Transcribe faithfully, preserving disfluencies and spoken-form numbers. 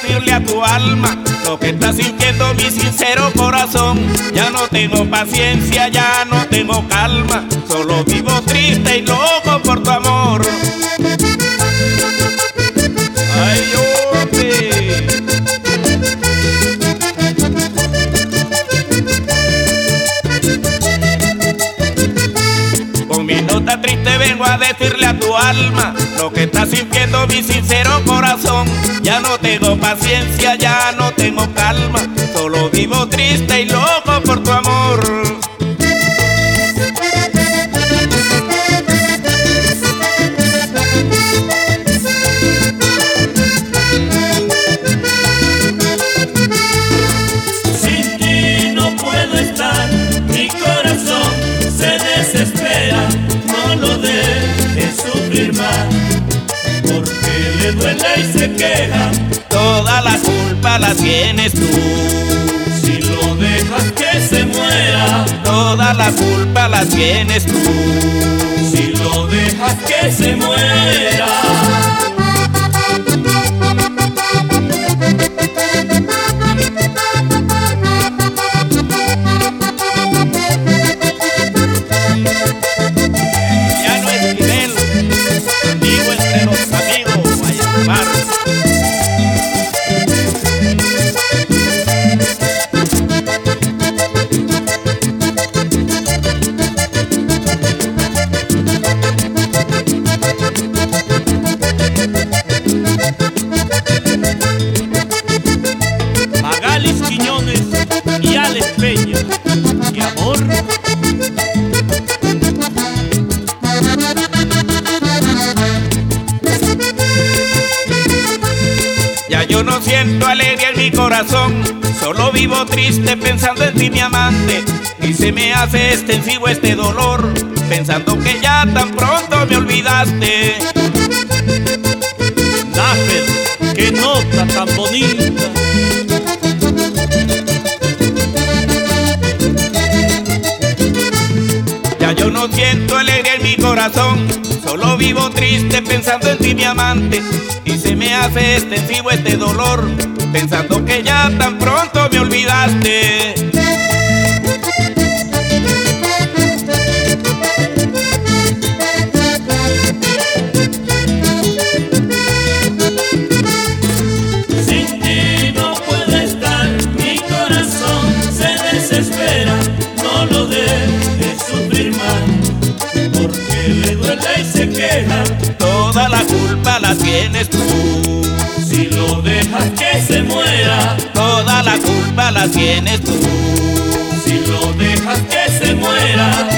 decirle a tu alma lo que está sintiendo mi sincero corazón. Ya no tengo paciencia, ya no tengo calma, solo vivo triste y loco por tu amor. Ay, hombre. Con mi nota triste vengo a decirle a tu alma lo que está sintiendo mi sincero corazón. Ya no tengo paciencia, ya no tengo calma, solo vivo triste y loco por tu amor. Sin ti no puedo estar, mi corazón se desespera. No lo dejes sufrir más, porque le duele y se queja. Toda la culpa la tienes tú. Si lo dejas que se muera, Toda la culpa la tienes tú. si lo dejas que se muera. Ya no es nivel, digo entre los amigos, vaya par. Magalis Quiñones y Alex Peña, mi amor. Ya yo no siento alegría en mi corazón, solo vivo triste pensando en ti, mi amante. Y se me hace extensivo este dolor, pensando que ya tan pronto me olvidaste. Nájel, qué nota tan bonita. Ya yo no siento alegría en mi corazón, solo vivo triste pensando en ti, mi amante. Y se me hace extensivo este dolor, pensando que ya tan pronto me olvidaste. Sin ti no puedo estar, mi corazón se desespera. No lo dejes sufrir más, porque le duele y se queja. Toda la culpa la tienes tú. Si lo dejas que se muera, Toda la culpa la tienes tú. si lo dejas que se muera.